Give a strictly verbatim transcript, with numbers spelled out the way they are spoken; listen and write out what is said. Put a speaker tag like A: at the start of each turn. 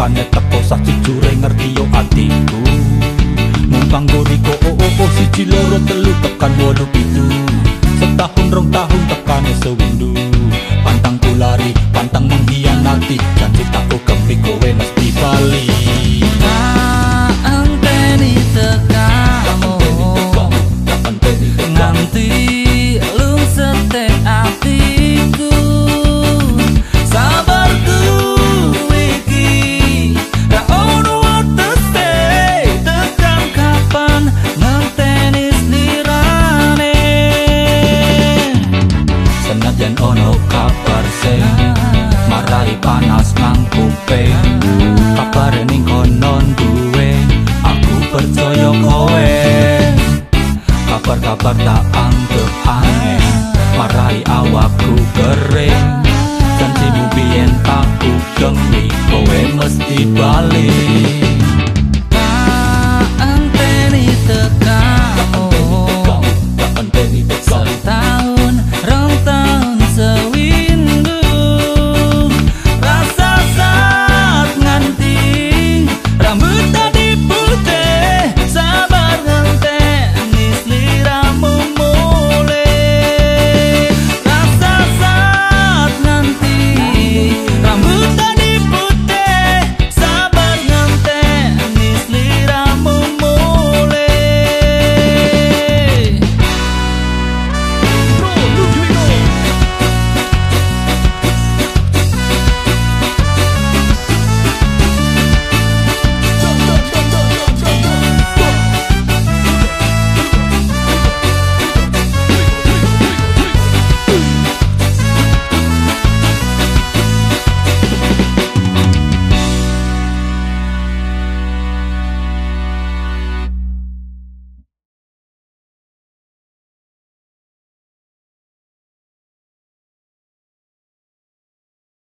A: Rupane teko sajujure ngerti yo atiku. Mung kanggo riko oh oh oh siji loro telu tekan wolu pitu. Setahun rong tahun tekane sewindu. Pantang kulari, pantang mengkhianati. Janji tak kepi kowe mesti bali.
B: Tak enteni tekamu nganti lung setek atiku. Sabarku iki ra ono watese. Tekan kapan ngenteni slirane.
A: Senajan ono kabar sing marai panas nang kuping. Kabare ning konon duwe aku percaya kowe. Kabar-kabar tak anggap aneh marai awakku kering. Janjimu biyen tak ugemi kowe mesti balik.